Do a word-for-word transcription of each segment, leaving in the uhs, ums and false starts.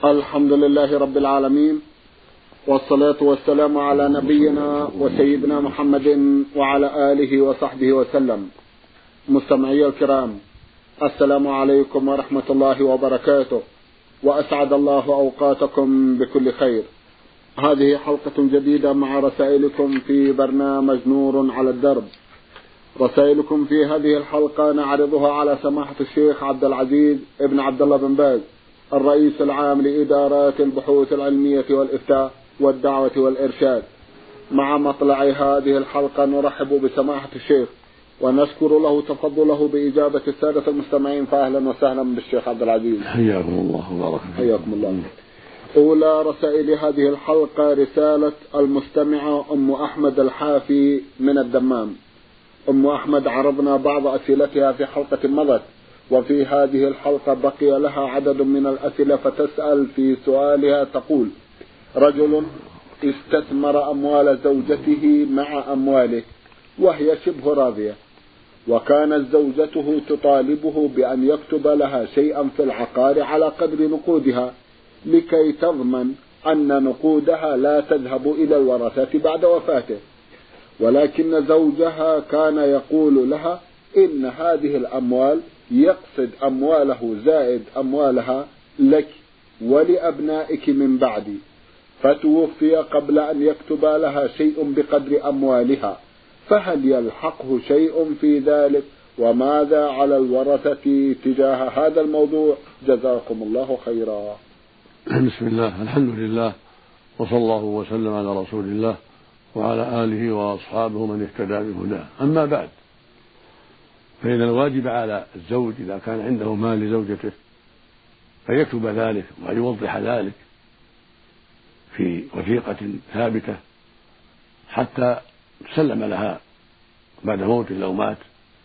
الحمد لله رب العالمين، والصلاة والسلام على نبينا وسيدنا محمد وعلى آله وصحبه وسلم. مستمعي الكرام، السلام عليكم ورحمة الله وبركاته، وأسعد الله أوقاتكم بكل خير. هذه حلقة جديدة مع رسائلكم في برنامج نور على الدرب. رسائلكم في هذه الحلقة نعرضها على سماحة الشيخ عبد العزيز ابن عبد الله بن باز، الرئيس العام لإدارات البحوث العلمية والإفتاء والدعوة والإرشاد. مع مطلع هذه الحلقة نرحب بسماحة الشيخ ونشكر له تفضله بإجابة السادة المستمعين، فأهلا وسهلا بالشيخ عبد العزيز. حياكم الله وبارك فيكم. حياكم الله. أولى رسائل هذه الحلقة رسالة المستمعة أم أحمد الحافي من الدمام. أم أحمد عرضنا بعض أسئلتها في حلقة مضت، وفي هذه الحلقة بقي لها عدد من الأسئلة، فتسأل في سؤالها تقول: رجل استثمر أموال زوجته مع أمواله وهي شبه راضية، وكانت زوجته تطالبه بأن يكتب لها شيئا في العقار على قدر نقودها لكي تضمن أن نقودها لا تذهب إلى الورثة بعد وفاته، ولكن زوجها كان يقول لها إن هذه الأموال يقصد أمواله زائد أموالها لك ولأبنائك من بعدي، فتوفي قبل أن يكتب لها شيء بقدر أموالها، فهل يلحقه شيء في ذلك؟ وماذا على الورثة تجاه هذا الموضوع؟ جزاكم الله خيرا. بسم الله، الحمد لله، وصلى الله وسلم على رسول الله وعلى آله وأصحابه من اهتدى بهداه. أما بعد، فإن الواجب على الزوج إذا كان عنده مال لزوجته أن يكتب ذلك وأن يوضح ذلك في وثيقة ثابتة حتى تسلم لها بعد موته لو مات،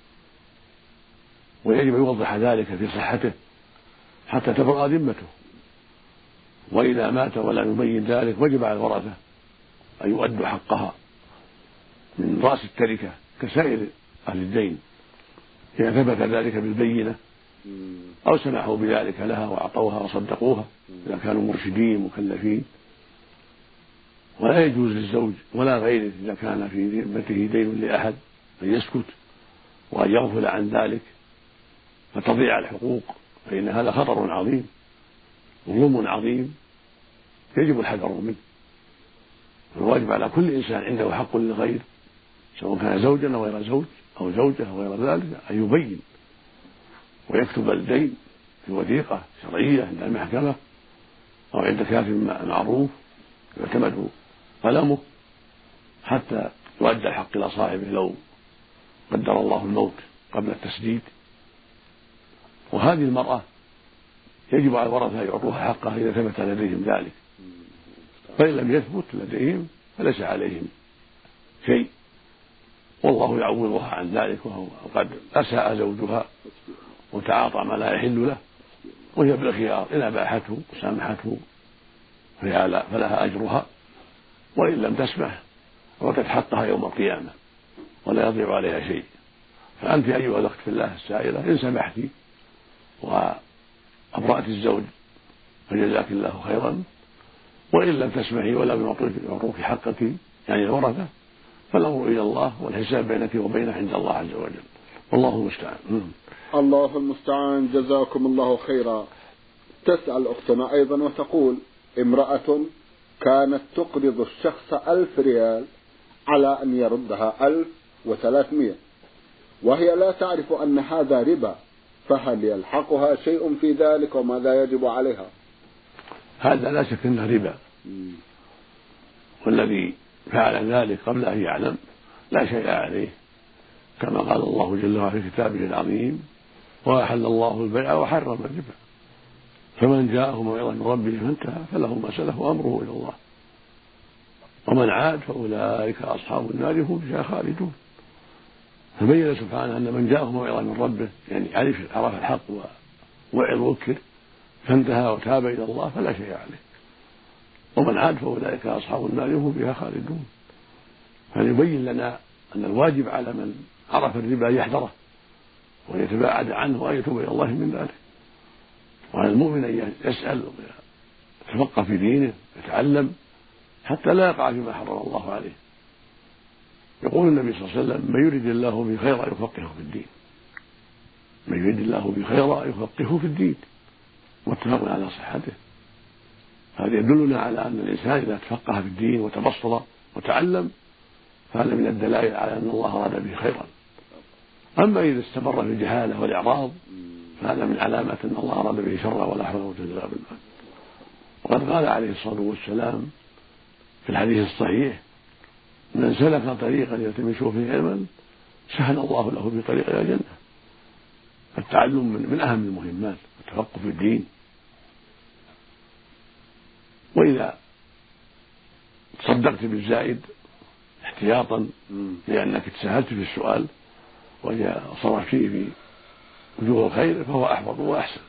ويجب أن يوضح ذلك في صحته حتى تبرأ ذمته. وإذا مات ولم يبين ذلك وجب على الورثة أن يؤدوا حقها من رأس التركة كسائر أهل الدين إذا ثبت ذلك بالبينة، أو سمحوا بذلك لها وأعطوها وصدقوها إذا كانوا مرشدين مكلفين. ولا يجوز للزوج ولا غيره إذا كان في ذمته دين لأحد أن يسكت وأن يغفل عن ذلك فتضيع الحقوق، فإن هذا خطر عظيم وظلم عظيم يجب الحذر منه. الواجب على كل إنسان عنده حق للغير، سواء كان زوجا أو غير زوج أو زوجة أو غير ذلك، أن يبين ويكتب الدين في وثيقة شرعية عند المحكمة أو عند كاتب معروف يعتمد قلمه حتى يؤدى الحق إلى صاحبه لو قدر الله الموت قبل التسديد. وهذه المرأة يجب على الورثة أن يعطوها حقها إذا ثبت لديهم ذلك، فإن لم يثبت لديهم فليس عليهم شيء، والله يعوضها عن ذلك، وقد أساء زوجها وتعاطى ما لا يحل له، وهي بالخيار إن أباحته وسامحته فلها أجرها، وإن لم تسمح فقد حقها يوم القيامة ولا يضيع عليها شيء. فأنت أيها الأخت في الله السائلة إن سمحت وأبرأت الزوج فجزاك الله خيرا، وإن لم تسمحي ولم يعطوك حقك يعني الورثة فالأمر إلى الله والحساب بينك وبينه عند الله عز وجل، والله المستعان. الله المستعان، جزاكم الله خيرا. تسأل أختنا أيضا وتقول: امرأة كانت تقرض الشخص ألف ريال على أن يردها ألف وثلاثمائة، وهي لا تعرف أن هذا ربا، فهل يلحقها شيء في ذلك وماذا يجب عليها؟ هذا لا شك أنه ربا، والذي فعل ذلك قبل أن يعلم لا شيء عليه، كما قال الله جل وعلا في كتابه العظيم: وأحل الله البيع وحرم الربا فمن جاءه موعظة من ربه فانتهى فله ما سلف وأمره إلى الله ومن عاد فأولئك أصحاب النار هم فيها خالدون. فبين سبحانه أن من جاءه موعظة من ربه يعني عرف عرف الحق ووعظ وذكر فانتهى وتاب إلى الله فلا شيء عليه، ومن عاد فأولئك أصحاب النار هم فيها خالدون. فليبين لنا أن الواجب على من عرف الربا يحذره ويتباعد عنه وأن يتوب إلى الله من ذلك، وعلى المؤمن أن يسأل يتفقه في دينه، يتعلم حتى لا يقع فيما حرم الله عليه. يقول النبي صلى الله عليه وسلم: من يريد الله به خيرا يفقهه في الدين، من يريد الله به خيرا يفقهه في الدين، متفق على صحته. هذا يدلنا على أن الإنسان إذا تفقه في الدين وتبصر وتعلم فهذا من الدلائل على أن الله أراد به خيرا. أما إذا استمر في الجهالة والإعراض فهذا من علامة أن الله أراد به شرا ولا حول ولا قوة إلا بالله. وقد قال عليه الصلاة والسلام في الحديث الصحيح: من سلك طريقا يلتمس فيه علما سهل الله له بطريق إلى الجنة. التعلم من أهم المهمات، التفقه في الدين. وإذا تصدقت بالزائد احتياطا لأنك تساهلت في السؤال وصرفت فيه في وجوه الخير فهو أحفظ وأحسن،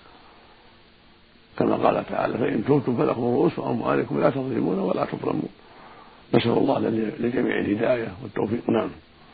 كما قال تعالى: فإن تبتم فلكم رؤوس أموالكم لا تظلمون ولا تظلمون. نسأل الله لجميع الهداية والتوفيق. نعم.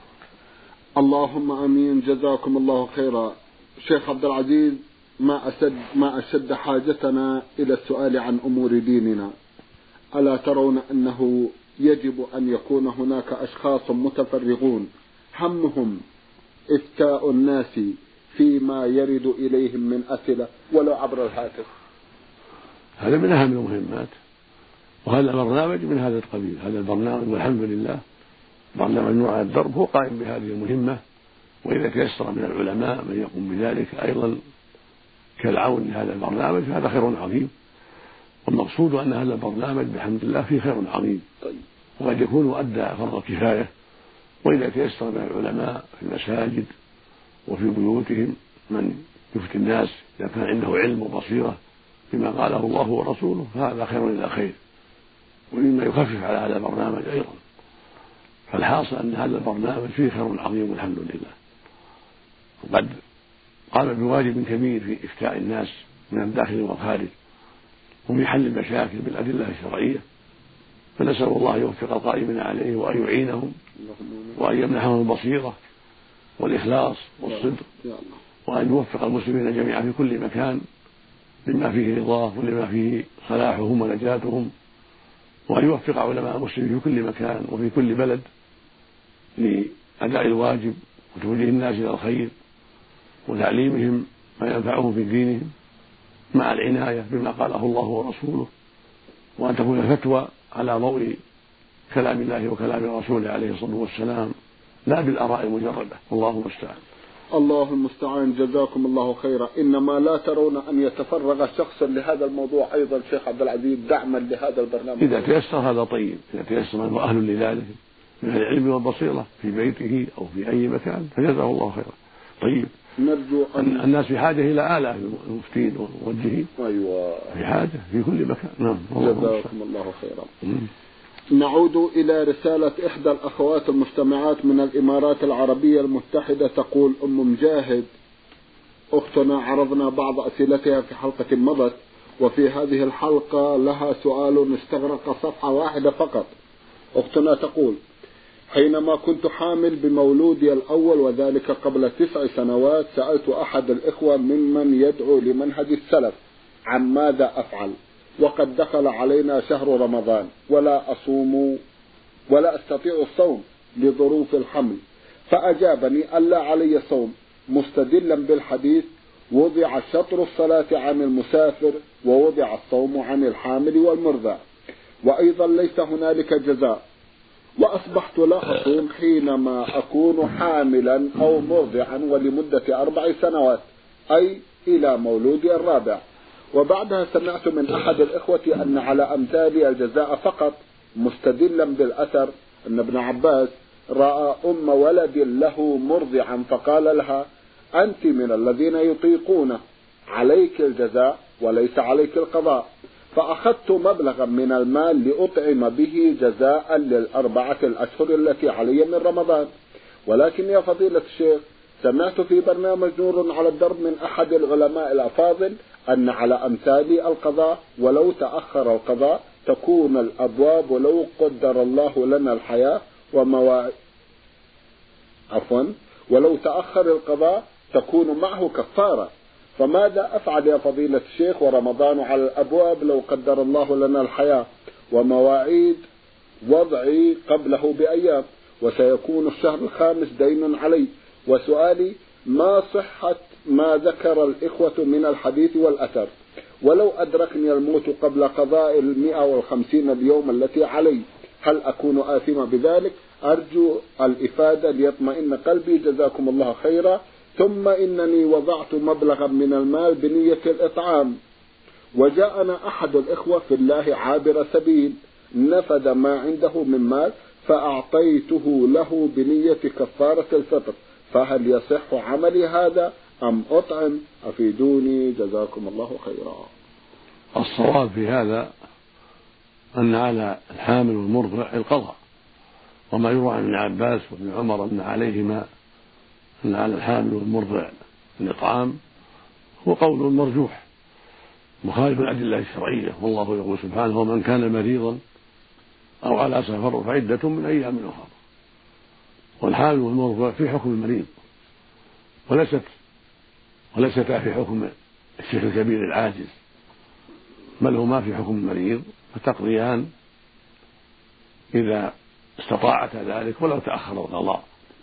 اللهم آمين. جزاكم الله خيرا. شيخ عبد العزيز، ما أشد ما أشد حاجتنا إلى السؤال عن أمور ديننا. ألا ترون أنه يجب أن يكون هناك أشخاص متفرغون همهم إفتاء الناس فيما يرد إليهم من أسئلة ولو عبر الهاتف؟ هذا من أهم المهمات، وهذا البرنامج من هذا القبيل. هذا البرنامج والحمد لله برنامج نور على الدرب هو قائم بهذه المهمة، وإذا تيسر من العلماء من يقوم بذلك أيضا كالعون لهذا البرنامج فهذا خير عظيم. والمقصود أن هذا البرنامج بحمد الله فيه خير عظيم، وقد يكون أدى فرض كفاية. وإذا تيسر من العلماء في المساجد وفي بيوتهم من يفتي الناس إذا كان عنده علم وبصيرة بما قاله الله ورسوله فهذا خير إلى خير، ومما يخفف على هذا البرنامج أيضا. فالحاصل أن هذا البرنامج فيه خير عظيم والحمد لله، وقد قام بواجب كبير في إفتاء الناس من الداخل والخارج وفي حل المشاكل بالأدلة الشرعية. فنسأل الله يوفق القائمين عليه وأن يعينهم وأن يمنحهم البصيرة والإخلاص والصدق، وأن يوفق المسلمين جميعا في كل مكان لما فيه رضاه ولما فيه صلاحهم ونجاتهم، وأن يوفق علماء المسلمين في كل مكان وفي كل بلد لأداء الواجب وتوجيه الناس إلى الخير وتعليمهم ما ينفعهم في دينهم مع العناية بما قاله الله ورسوله، وأن تكون الفتوى على ضوء كلام الله وكلام رسوله عليه الصلاة والسلام لا بالآراء المجردة. الله المستعان. الله المستعان. جزاكم الله خيرا. إنما لا ترون أن يتفرغ شخص لهذا الموضوع أيضا شيخ عبد العزيز دعما لهذا البرنامج؟ إذا تيسر هذا طيب، إذا تيسر من هو أهل لذلك من العلم والبصيرة في بيته أو في أي مكان فجزاه الله خيرا. طيب، نرجو أن الناس في حاجة إلى آلاف المفتين والموجهين. أيوة، في حاجة في كل مكان. نعم. جزاكم الله خيرا. نعود إلى رسالة إحدى الأخوات المستمعات من الإمارات العربية المتحدة. تقول أم مجاهد: أختنا عرضنا بعض أسئلتها في حلقة مضت، وفي هذه الحلقة لها سؤال استغرق صفحة واحدة فقط. أختنا تقول: حينما كنت حامل بمولودي الأول وذلك قبل تسع سنوات سألت أحد الإخوة ممن يدعو لمنهج السلف عن ماذا أفعل، وقد دخل علينا شهر رمضان ولا أصوم ولا أستطيع الصوم لظروف الحمل، فأجابني ألا علي صوم مستدلا بالحديث: وضع شطر الصلاة عن المسافر ووضع الصوم عن الحامل والمرضع، وأيضا ليس هنالك جزاء. وأصبحت لا أصوم حينما أكون حاملا أو مرضعا ولمدة أربع سنوات، أي إلى مولودي الرابع. وبعدها سمعت من أحد الإخوة أن على أمثالي الجزاء فقط، مستدلا بالأثر أن ابن عباس رأى أم ولد له مرضعا فقال لها: أنت من الذين يطيقون، عليك الجزاء وليس عليك القضاء. فأخذت مبلغا من المال لأطعم به جزاء للأربعة الأشهر التي علي من رمضان. ولكن يا فضيلة الشيخ، سمعت في برنامج نور على الدرب من أحد العلماء الأفاضل أن على أمثالي القضاء، ولو تأخر القضاء تكون الأبواب، ولو قدر الله لنا الحياة ومواعيد عفوا ولو تأخر القضاء تكون معه كفارة. فماذا أفعل يا فضيلة الشيخ ورمضان على الأبواب لو قدر الله لنا الحياة، ومواعيد وضعي قبله بأيام، وسيكون الشهر الخامس دين علي؟ وسؤالي: ما صحة ما ذكر الإخوة من الحديث والأثر؟ ولو أدركني الموت قبل قضاء المئة والخمسين اليوم التي علي، هل أكون آثما بذلك؟ أرجو الإفادة ليطمئن قلبي، جزاكم الله خيرا. ثم إنني وضعت مبلغا من المال بنية الإطعام، وجاءنا أحد الإخوة في الله عابر سبيل نفد ما عنده من مال فأعطيته له بنية كفارة الفطر، فهل يصح عملي هذا أم أطعم؟ أفيدوني جزاكم الله خيرا. الصواب في هذا أن على الحامل والمرضع القضاء، وما يروى عن ابن عباس وابن عمر أن عليهما أن على الحامل والمرضع الإطعام هو قول مرجوح مخالف الأدلة الشرعية، والله يقول سبحانه: ومن كان مريضا أو على سفر فعدة من أيام أخرى. والحامل والمرضع في حكم المريض، وليست وليستا في حكم الشيخ الكبير العاجز، بل هما في حكم المريض، فتقضيان إذا استطاعتا ذلك ولو تأخر القضاء.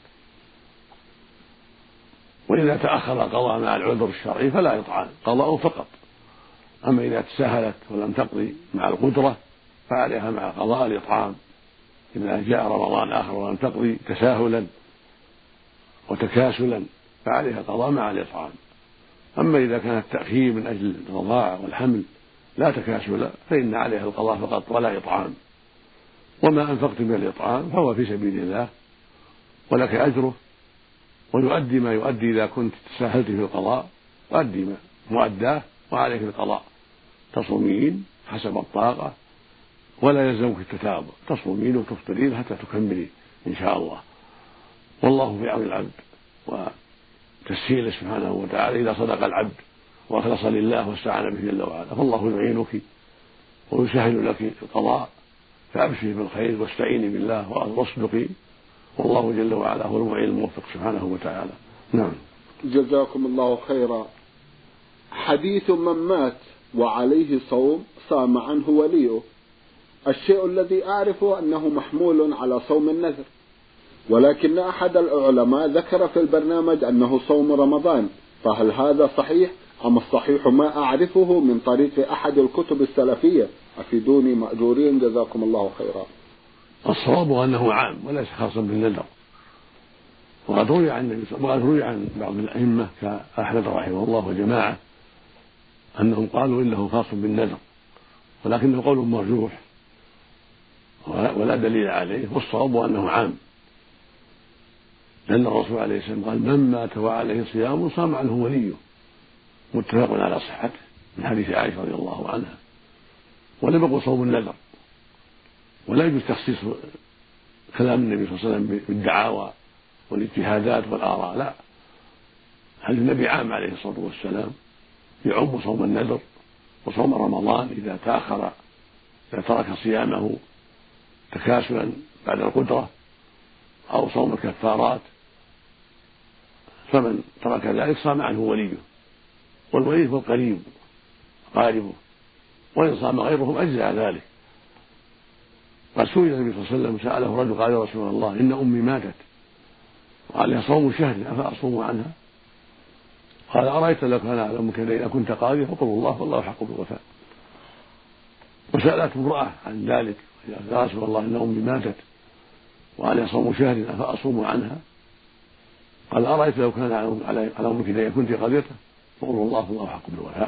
وإذا تأخر القضاء مع العذر الشرعي فلا يطعن، قضاء فقط. أما إذا تساهلت ولم تقضي مع القدرة فعليها مع قضاء الإطعام إذا جاء رمضان آخر ولم تقضي تساهلا وتكاسلا فعليها قضاء مع الإطعام. أما إذا كان التأخير من أجل الرضاعة والحمل لا تكاسلا فإن عليها القضاء فقط ولا إطعام. وما أنفقت من الإطعام فهو في سبيل الله ولك أجره، ويؤدي ما يؤدي إذا كنت تساهلت في القضاء، وأدي ما مؤداه وعليك القضاء. تصومين حسب الطاقة ولا يلزمك التتابع، تصومين وتفطرين حتى تكملي إن شاء الله. والله في عون العبد وتسهيله سبحانه وتعالى. إذا صدق العبد وأخلص لله واستعان به جل وعلا فالله يعينك ويسهل لك القضاء، فأبشري بالخير واستعيني بالله واصدقي، والله جل وعلا هو المعين الموفق سبحانه وتعالى. نعم. جزاكم الله خيرا. حديث من مات وعليه صوم صام عنه وليه، الشيء الذي أعرفه أنه محمول على صوم النذر، ولكن أحد العلماء ذكر في البرنامج أنه صوم رمضان، فهل هذا صحيح أم الصحيح ما أعرفه من طريق أحد الكتب السلفية؟ أفيدوني مأجورين جزاكم الله خيرا. الصواب أنه عام وليس خاصا بالنذر، وقد روي عن وقد روي عن بعض الأئمة كأحمد رحمه الله وجماعة أنهم قالوا إنه خاص بالنذر، ولكنه قول مرجوح ولا دليل عليه، والصواب أنه عام، لأن الرسول عليه السلام قال: من مات وعليه صيام صام عنه وليه، متفق على صحته من حديث عائشة رضي الله عنها. ولم يقل صوم النذر، ولا يجوز تخصيص كلام النبي صلى الله عليه وسلم بالدعاوى والاجتهادات والآراء، لا، هل النبي عام عليه الصلاة والسلام يعم صوم النذر وصوم رمضان إذا تأخر إذا ترك صيامه تكاسلا بعد القدرة، أو صوم الكفارات، فمن ترك ذلك صام عنه وليه، والولي هو القريب قاربه، وإن صام غيرهم أجزاء ذلك. قد سئل النبي صلى الله عليه وسلم سأله رجل قال: يا رسول الله إن أمي ماتت وعليها صوم شهر أفأصوم عنها؟ قال: أرأيت لو كان على أمك إذا كنت قاضيا فقل الله والله حق بالوفاء. وسألته امرأة عن ذلك: يا رسول الله إن أمي ماتت وعليها صوم شهر أفأصوم عنها؟ قال: أرأيت لو كان على أمك إذا كنت قاضية فقل الله والله حق بالوفاء.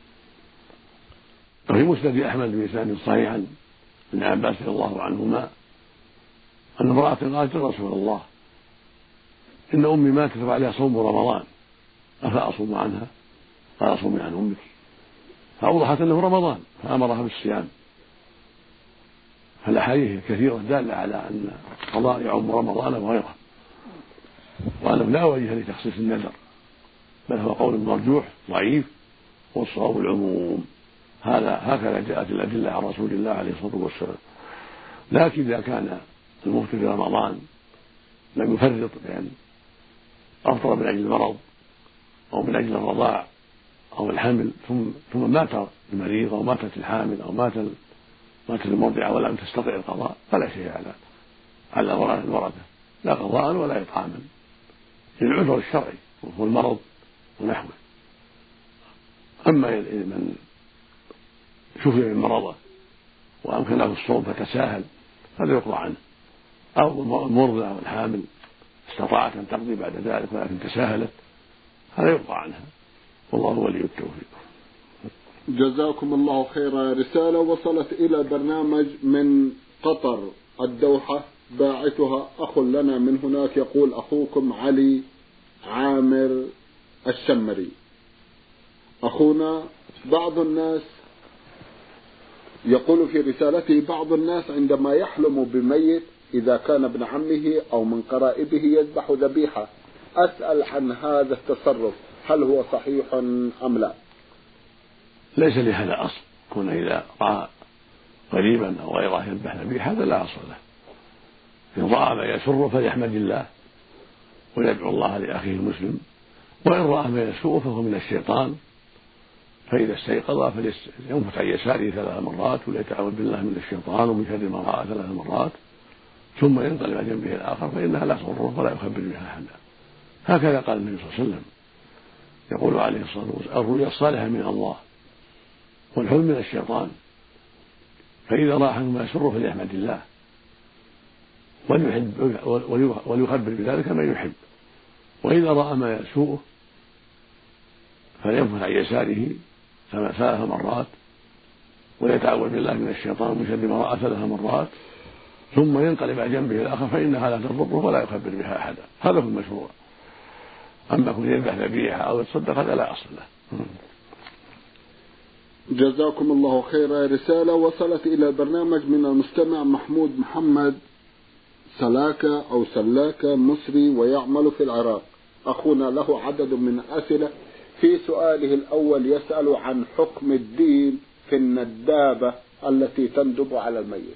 وفي مسند أحمد بإسناد صحيح عن ابن عباس رضي الله عنهما أن امرأة قالت: يا رسول الله إن أمي ماتت وعليها صوم رمضان أفأصوم عنها؟ قال: صومي عن أمك. فأوضحت أنه رمضان فأمرها بالصيام. فالأحاديث كثيرة دالة على أن القضاء يعم رمضان وغيره، وأنه لا وجه لتخصيص النذر، بل هو قول مرجوح ضعيف، والصواب العموم. هذا هكذا جاءت الأدلة عن رسول الله عليه الصلاة والسلام. لكن إذا كان المفطر في رمضان لم يفرط بأن أفطر من أجل المرض أو من أجل الرضاع أو الحمل ثم ثم مات المريض أو ماتت الحامل أو مات مات المرضعة ولم تستطع القضاء فلا شيء على على الورثة، لا قضاء ولا إطعاما للعذر الشرعي وهو المرض ونحوه. أما من شفي من مرضه وأمكنه الصوم فتساهل هذا يقضى عنه، أو المرضع أو الحامل استطاعت أن تقضي بعد ذلك ولكن تساهلت هذا يقضى عنها، والله ولي التوفيق. جزاكم الله خيرا. رسالة وصلت إلى برنامج من قطر الدوحة، باعثها أخ لنا من هناك، يقول: أخوكم علي عامر الشمري. أخونا، بعض الناس يقول في رسالته: بعض الناس عندما يحلم بميت إذا كان ابن عمه أو من قرائبه يذبح ذبيحة. أسأل عن هذا التصرف، هل هو صحيح أم لا؟ ليس لهذا أصل، كون إذا رأى قريبا أو غيره يذبح ذبيحة هذا لا أصل له. إن رأى ما يسر فليحمد الله ويدعو الله لأخيه المسلم، وإن رأى ما يسوء فهو من الشيطان، فإذا استيقظ فلينفث عن يساره ثلاث مرات وليتعوذ بالله من الشيطان ومن شر ما رأى ثلاث مرات ثم ينقلب على جنبه الآخر فإنها لا تضره ولا يخبر بها أحدا. هكذا قال النبي صلى الله عليه وسلم، يقول عليه الصلاة والسلام: الرؤيا الصالحة من الله والحلم من الشيطان، فإذا رأى ما يسر فليحمد الله وليخبر بذلك من يحب، وإذا رأى ما يسوءه فلينفث عن يساره ثلاث مرات ويتعوذ بالله من الشيطان ومن شر ما رأى ثلاث مرات ثم ينقلب على جنبه الآخر فإنها لا تضره ولا يخبر بها أحدا. هذا هو المشروع. أما كن يذبح ذبيحة أو يتصدق هذا لا أصل له. جزاكم الله خيرا. رسالة وصلت إلى البرنامج من المستمع محمود محمد سلاكة أو سلاكة مصري ويعمل في العراق. أخونا له عدد من الأسئلة. في سؤاله الأول يسأل عن حكم الدين في الندابة التي تندب على الميت.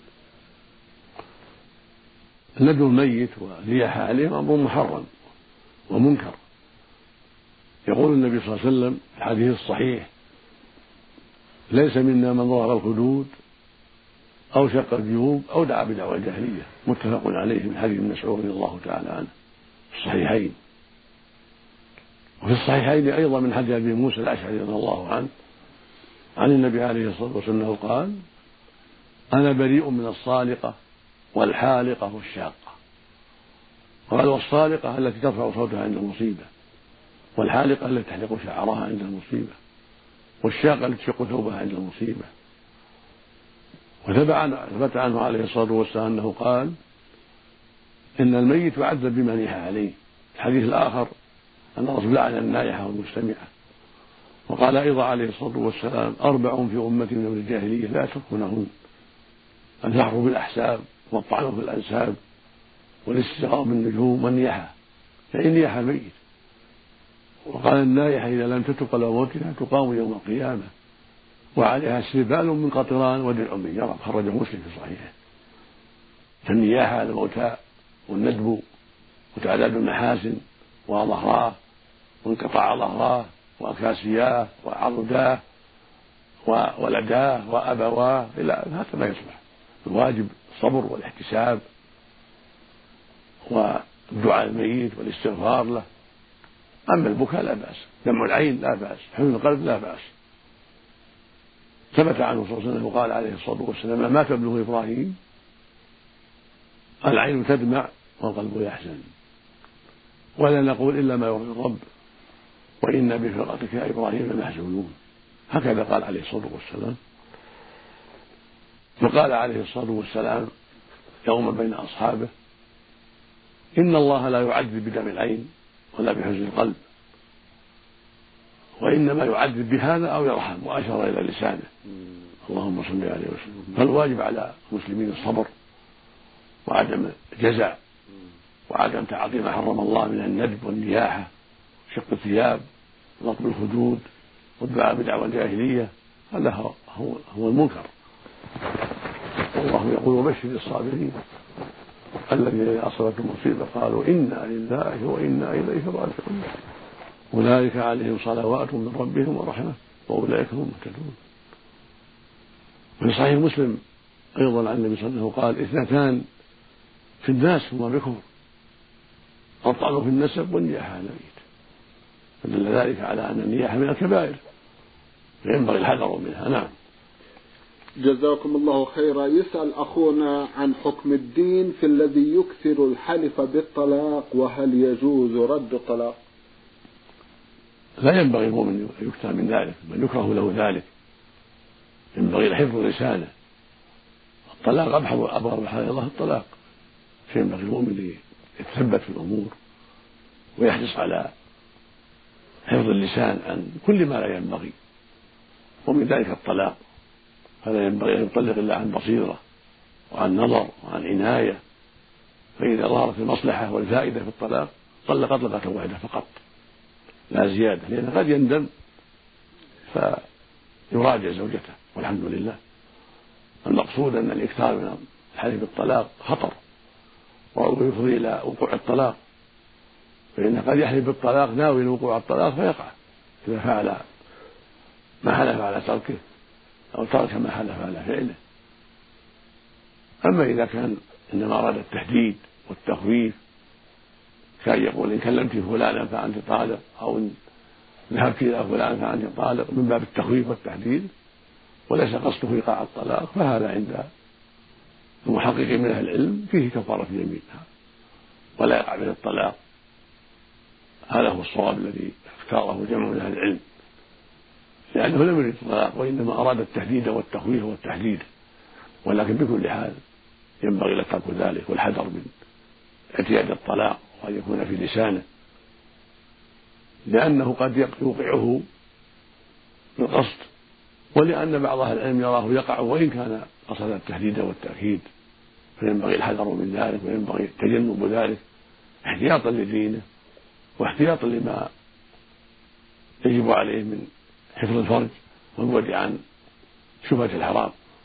ندب الميت والرياحة عليه أمر محرم ومنكر. يقول النبي صلى الله عليه وسلم في الحديث الصحيح: ليس منا من ضرب الخدود أو شق الجيوب أو دعا بدعوى الجاهلية. متفق عليه من حديث ابن مسعود رضي الله تعالى عنه في الصحيحين. وفي الصحيحين أيضا من حديث أبي موسى الأشعري رضي الله عنه عن النبي عليه الصلاة والسلام قال: أنا بريء من الصالقة والحالقة والشاقة. قال: والصالقة التي ترفع صوتها عند المصيبة، والحالقة التي تحلق شعرها عند المصيبة، والشاقة التي تشق ثوبها عند المصيبة. وثبت عنه عليه الصلاة والسلام أنه قال: إن الميت يعذب بما نيح عليه. الحديث الآخر أن الرسول لعن النائحة والمستمعة. وقال أيضا عليه الصلاة والسلام: أربع في أمتي من أمر الجاهلية لا يتركونهن: الفخر بالأحساب والطعن في الأنساب والاستسقاء بالنجوم والنياحة، فإن نياح الميت. وقال: النائحة إذا لم تتق على موتها تقام يوم القيامة وعليها سربال من قطران ودرع من جرب. خرجه مسلم في صحيحه. فالنياحة على الموتى والندب وتعداد المحاسن وظهراه وانقطاع ظهراه وأكاسياه وعضداه وولداه وأبواه إلى هذا ما يصلح. الواجب الصبر والاحتساب والدعاء الميت والاستغفار له. أما البكاء لا بأس، دمع العين لا بأس، حزن القلب لا بأس. ثبت عنه صلى الله عليه وسلم وقال عليه الصلاة والسلام: ما مات ابنه إبراهيم العين تدمع والقلب يحزن، ولا نقول إلا ما يرضي الرب، وإنا بفراقك يا إبراهيم لمحزونون. هكذا قال عليه الصلاة والسلام. وقال عليه الصلاة والسلام يوما بين أصحابه: إن الله لا يعذب بدم العين ولا بحزن القلب، وإنما يعذب بهذا أو يرحم، وأشار إلى لسانه. اللهم صل عليه وسلم. فالواجب على المسلمين الصبر وعدم الجزع وعدم تعاطي ما حرم الله من الندب والنياحة وشق الثياب ونطب الخدود والدعاء بدعوى الجاهلية. هذا هو, هو, هو المنكر. والله يقول: وبشر الصابرين الذين إذا أصابتهم مصيبة قالوا إنا لله وإنا إليه راجعون. أولئك عليهم صلوات من ربهم ورحمة وأولئك هم المهتدون. وفي صحيح مسلم أيضا عن النبي صلى الله عليه وسلم قال اثنتان في الناس هما بكفر: الطعن في النسب والنياحة على الميت. فدل ذلك على أن النياحة من الكبائر فينبغي الحذر منها. نعم. جزاكم الله خيرا. يسأل أخونا عن حكم الدين في الذي يكثر الحلف بالطلاق، وهل يجوز رد الطلاق؟ لا ينبغي المؤمن أن يكثر من ذلك، بل يكره له ذلك. ينبغي حفظ لسانه. الطلاق أبغض حلال الله الطلاق، فينبغي المؤمن يتثبت في الأمور ويحرص على حفظ اللسان عن كل ما لا ينبغي، ومن ذلك الطلاق. هذا ينبغي أن يطلق إلا عن بصيرة وعن نظر وعن عناية، فإذا ظهرت المصلحة والفائدة في الطلاق طلق طلقة واحدة فقط لا زيادة، لأنه قد يندم فيراجع زوجته. والحمد لله. المقصود أن الإكثار من الحلف بالطلاق خطر ويفضي إلى وقوع الطلاق، فإنه قد يحلف بالطلاق ناوي وقوع الطلاق فيقع إذا فعل ما حلف على تركه أو ترك ما حلف على فعله. أما إذا كان إنما أراد التهديد والتخويف، كان يقول إن كلمت فلانا فأنت طالق، أو إن ذهبت إلى فلان فأنت طالق، من باب التخويف والتهديد وليس قصده إيقاع الطلاق، فهذا عند المحقق من أهل العلم فيه كفارة يمين ولا يقع به الطلاق. هذا هو الصواب الذي اختاره جمع من أهل العلم، لأنه لم يرد الطلاق وإنما أراد التهديد والتخويف والتحديد. ولكن بكل حال ينبغي له ترك ذلك والحذر من اعتياد الطلاق وأن يكون في لسانه، لأنه قد يوقعه بالقصد، ولأن بعض أهل العلم يراه يقع وإن كان قصد التهديد والتأكيد، فينبغي الحذر من ذلك وينبغي تجنب ذلك احتياطا لدينه واحتياطا لما يجب عليه من حفظ الفرج والبعد عن شبهة الحرام.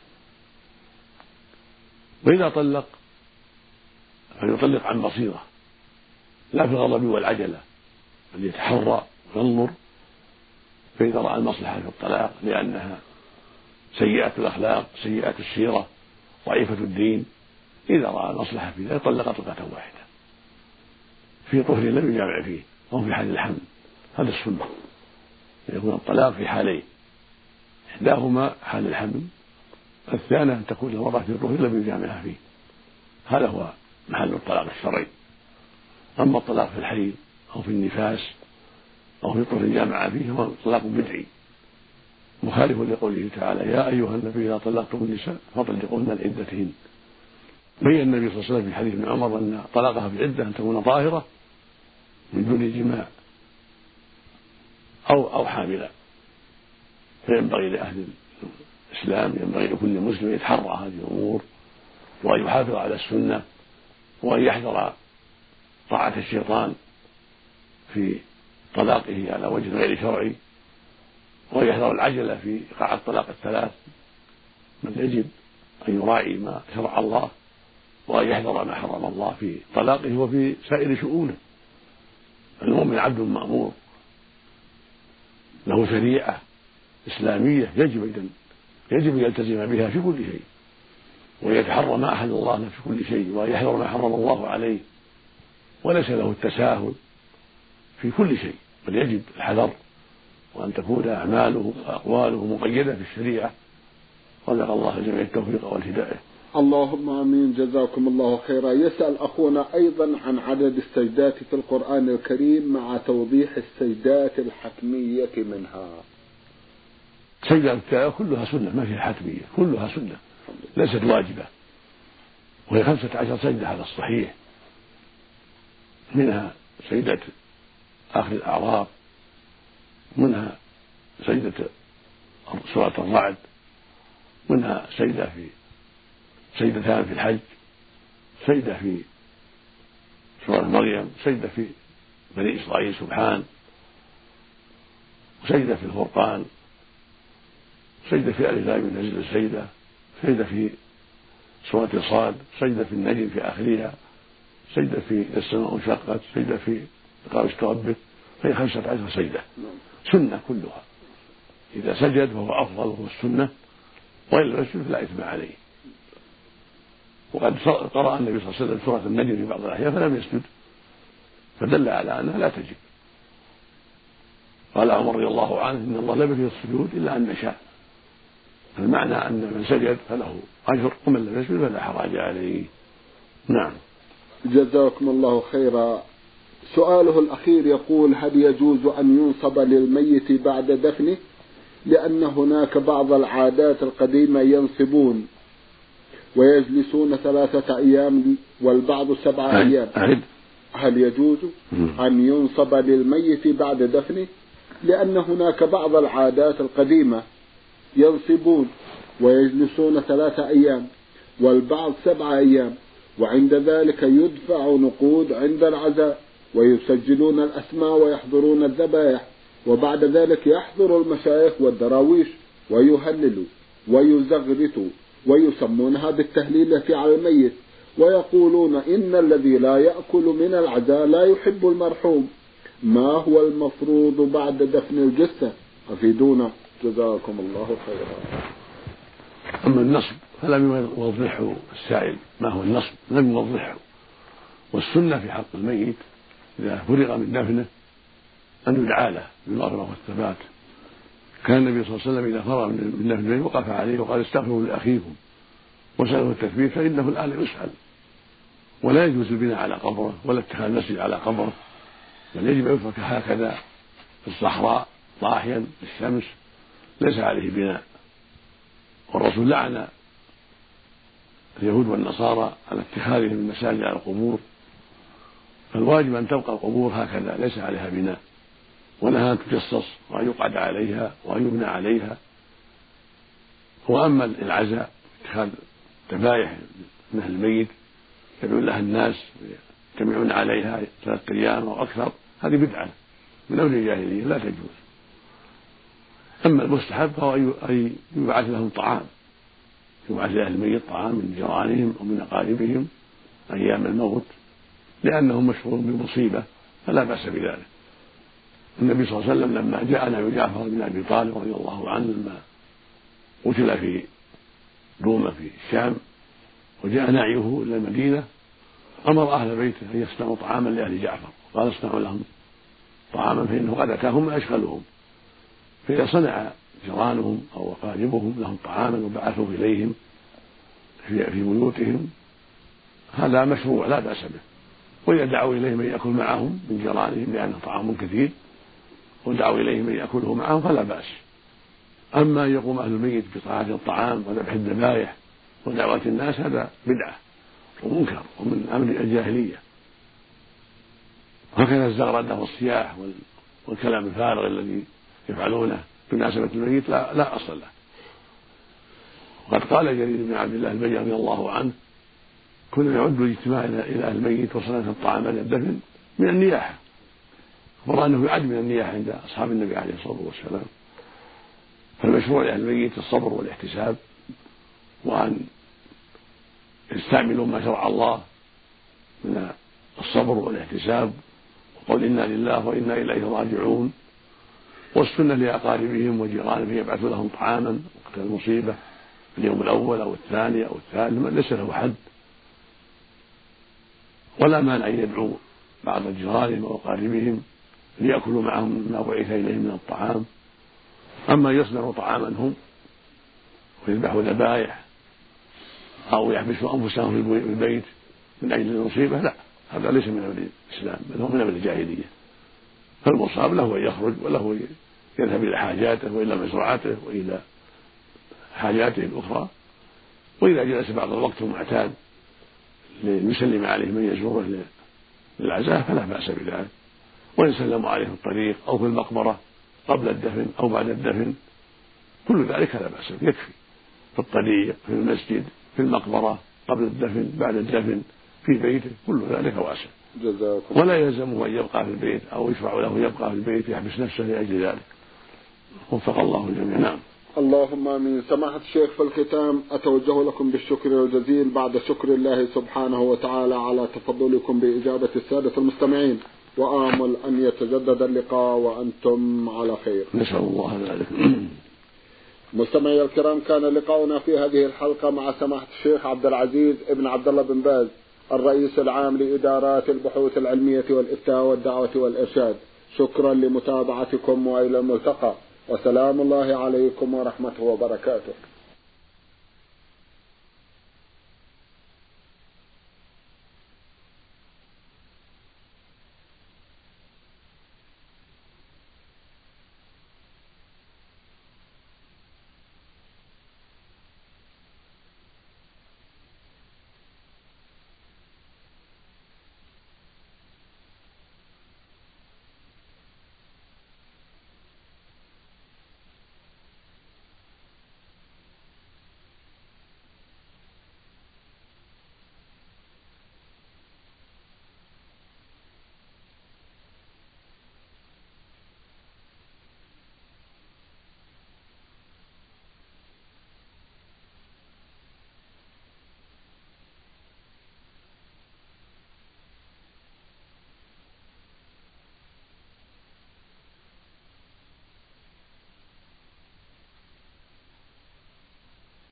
وإذا طلق فليطلق عن بصيرة لا في الغضب والعجلة، بل يتحرى وينظر، فإذا رأى المصلحة في الطلاق لأنها سيئة الأخلاق سيئة السيرة ضعيفة الدين، إذا رأى المصلحة في ذلك طلق طلقة واحدة في طهر لم يجامع فيه أو في حال الحمل. هذا السنة، يكون الطلاق في حالين: إحداهما حال الحمل، الثانية أن تكون المرأة في طهر لم يجامعها فيه. هذا هو محل الطلاق الشرعي. أما الطلاق في الحيض أو في النفاس أو في طهر جامع فيه هو طلاق بدعي مخالف لقوله تعالى: يا أيها النبي إذا طلقتم النساء فطلقوهن لعدتهن. بين النبي صلى الله عليه وسلم في حديث ابن عمر أن طلاقها في العدة أن تكون طاهرة من دون جماع أو أو حاملا. فينبغي لأهل الإسلام، ينبغي لكل مسلم يتحرى هذه الأمور وأن يحافظ على السنة وأن يحذر طاعة الشيطان في طلاقه على وجه غير شرعي، وأن يحذر العجلة في إيقاع الطلاق الثلاث، بل يجب أن يراعي ما شرع الله وأن يحذر ما حرم الله في طلاقه وفي سائر شؤونه. المؤمن عبد مأمور له شريعة إسلامية يجب أن يجب أن يلتزم بها في كل شيء، ويتحرى ما أحل الله له في كل شيء، وأن يحذر ما حرم الله عليه، وليس له التساهل في كل شيء، بل يجب الحذر وأن تكون أعماله وأقواله مقيدة في الشريعة. رزق الله الجميع التوفيق والهداية. اللهم آمين. جزاكم الله خيرا. يسأل أخونا أيضا عن عدد السجدات في القرآن الكريم مع توضيح السجدات الحتمية منها. سجدة التلاوة كلها سنة، ما فيها حتمية، كلها سنة ليست واجبة، وهي خمسة عشر سجدة على الصحيح، منها سجدة آخر الأعراف، منها سجدة سورة الرعد، منها سجدة في سجدتان في الحج، سجدة في سورة مريم، سجدة في بني إسرائيل سبحان، سجدة في الفرقان، سجدة في ألف لام ميم نزل السجدة، سجدة في سورة الصاد، سجدة في النجم في آخرها، سجدة في السماء انشقت، سجدة في إقامة ربك. فهي خمسة عشر سجدة سنة كلها، إذا سجد فهو أفضل وهو السنة، وإلا يسجد فلا إثم عليه. وقد قرأ النبي صلى الله عليه وسلم سورة النجم في بعض الأحيان فلم يسجد، فدل على أنها لا تجب. قال عمر رضي الله عنه إن الله لم يكن السجود إلا أن نشاء، فالمعنى أن من سجد فله أجر ومن لم يسجد فلا حرج عليه. نعم. جزاكم الله خيرا. سؤاله الأخير يقول: هل يجوز أن ينصب للميت بعد دفنه؟ لأن هناك بعض العادات القديمة ينصبون ويجلسون ثلاثة أيام والبعض سبعة أيام، هل يجوز أن ينصب للميت بعد دفنه؟ لأن هناك بعض العادات القديمة ينصبون ويجلسون ثلاثة أيام والبعض سبعة أيام، وعند ذلك يدفع نقود عند العزاء ويسجلون الأسماء ويحضرون الذبائح، وبعد ذلك يحضر المشايخ والدراويش ويهللوا ويزغرتوا ويسمونها بالتهليلة على الميت، ويقولون إن الذي لا يأكل من العزاء لا يحب المرحوم. ما هو المفروض بعد دفن الجثة؟ أفيدونا جزاكم الله خيرا. أما النصب فلم يوضحه السائل ما هو النصب، لم يوضحه. والسنة في حق الميت إذا فرغ من دفنه أن يدعى له بالمغفرة والثبات. كان النبي صلى الله عليه وسلم إذا فرغ من دفن الميت وقف عليه وقال: استغفروا لأخيكم وسألوا التثبيت فإنه الآن يسأل. ولا يجوز البناء على قبره ولا اتخاذ المسجد على قبره، بل يجب أن يترك هكذا في الصحراء ضاحيا بالشمس ليس عليه بناء. والرسول لعن اليهود والنصارى على اتخاذهم المساجد على القبور، فالواجب أن تبقى القبور هكذا ليس عليها بناء، ونهى أن تجصص وأن يقعد عليها وأن يبنى عليها. وأما العزاء اتخاذ ذبائح من أهل الميت يدعون لها الناس يجتمعون عليها ثلاثة أيام أو أكثر، هذه بدعة من أمر الجاهلية لا تجوز. أما المستحب فهو أن يبعث لهم طعام، يبعث لأهل الميت طعام من جيرانهم أو من أقاربهم أيام الموت، لأنهم مشغولون بمصيبة فلا بأس بذلك. النبي صلى الله عليه وسلم لما جاء نبي جعفر بن أبي طالب رضي الله عنه لما قتل في روما في الشام وجاء نعيه إلى المدينة أمر أهل بيته أن يصنعوا طعاما لأهل جعفر، قال: اصنعوا لهم طعاما فإنه قد أتاهم ما يشغلهم. فإذا صنع جيرانهم أو أقاربهم لهم طعاما وبعثوا إليهم في بيوتهم هذا مشروع لا بأس به. وإذا دعوا إليهم أن يأكل معهم من جيرانهم لأنه طعام كثير ودعوا إليهم أن يأكله معهم فلا بأس. أما أن يقوم أهل الميت بطاعة الطعام وذبح الذبائح ودعوة الناس هذا بدعة ومنكر ومن أمر الجاهلية. هكذا الزغردة والصياح والكلام الفارغ الذي يفعلونه بمناسبة الميت لا, لا أصل له. وقد قال جرير بن عبد الله البجلي رضي الله عنه: كنا نعد الاجتماع إلى أهل الميت وصلاة الطعام بعد الدفن من النياحة، أخبر أنه يعد من النياحة عند أصحاب النبي عليه الصلاة والسلام. فالمشروع لأهل الميت الصبر والاحتساب، وأن يستعملوا ما شرع الله من الصبر والاحتساب وقول إنا لله وإنا إليه راجعون. والسنة لأقاربهم وجيرانهم يبعثوا لهم طعاما وقت المصيبة في اليوم الأول أو الثاني أو الثالث ليس له حد، ولا مانع أن يدعوا بعض جيرانهم وأقاربهم ليأكلوا معهم ما بعث إليهم من الطعام. أما يصنعوا طعاما هم ويذبحوا ذبائح أو يحبسوا أنفسهم في البيت من أجل المصيبة لا، هذا ليس من أمر الإسلام بل هو من أمر الجاهلية. فالمصاب له أن يخرج وله يذهب إلى حاجاته وإلى مزرعته وإلى حاجاته الأخرى، وإذا جلس بعض الوقت معتاد ليسلم عليه من يزوره للعزاء فلا بأس بذلك، وإن سلموا عليه في الطريق أو في المقبرة قبل الدفن أو بعد الدفن كل ذلك لا بأس، يكفي في الطريق في المسجد في المقبرة قبل الدفن بعد الدفن في بيته كل ذلك واسع. ولا يلزمه أن يبقى في البيت أو يشرع له يبقى في البيت يحبس نفسه لأجل ذلك. وفق الله الجميع. نعم. اللهم آمين. سماحة الشيخ، في الختام أتوجه لكم بالشكر الجزيل بعد شكر الله سبحانه وتعالى على تفضلكم بإجابة السادة المستمعين. وآمل أن يتجدد اللقاء وأنتم على خير. نسأل الله ذلك. مستمعي الكرام، كان لقاؤنا في هذه الحلقة مع سماحة الشيخ عبد العزيز ابن عبد الله بن باز، الرئيس العام لإدارات البحوث العلمية والإفتاء والدعوة والإرشاد. شكرا لمتابعتكم وإلى الملتقى، وسلام الله عليكم ورحمته وبركاته.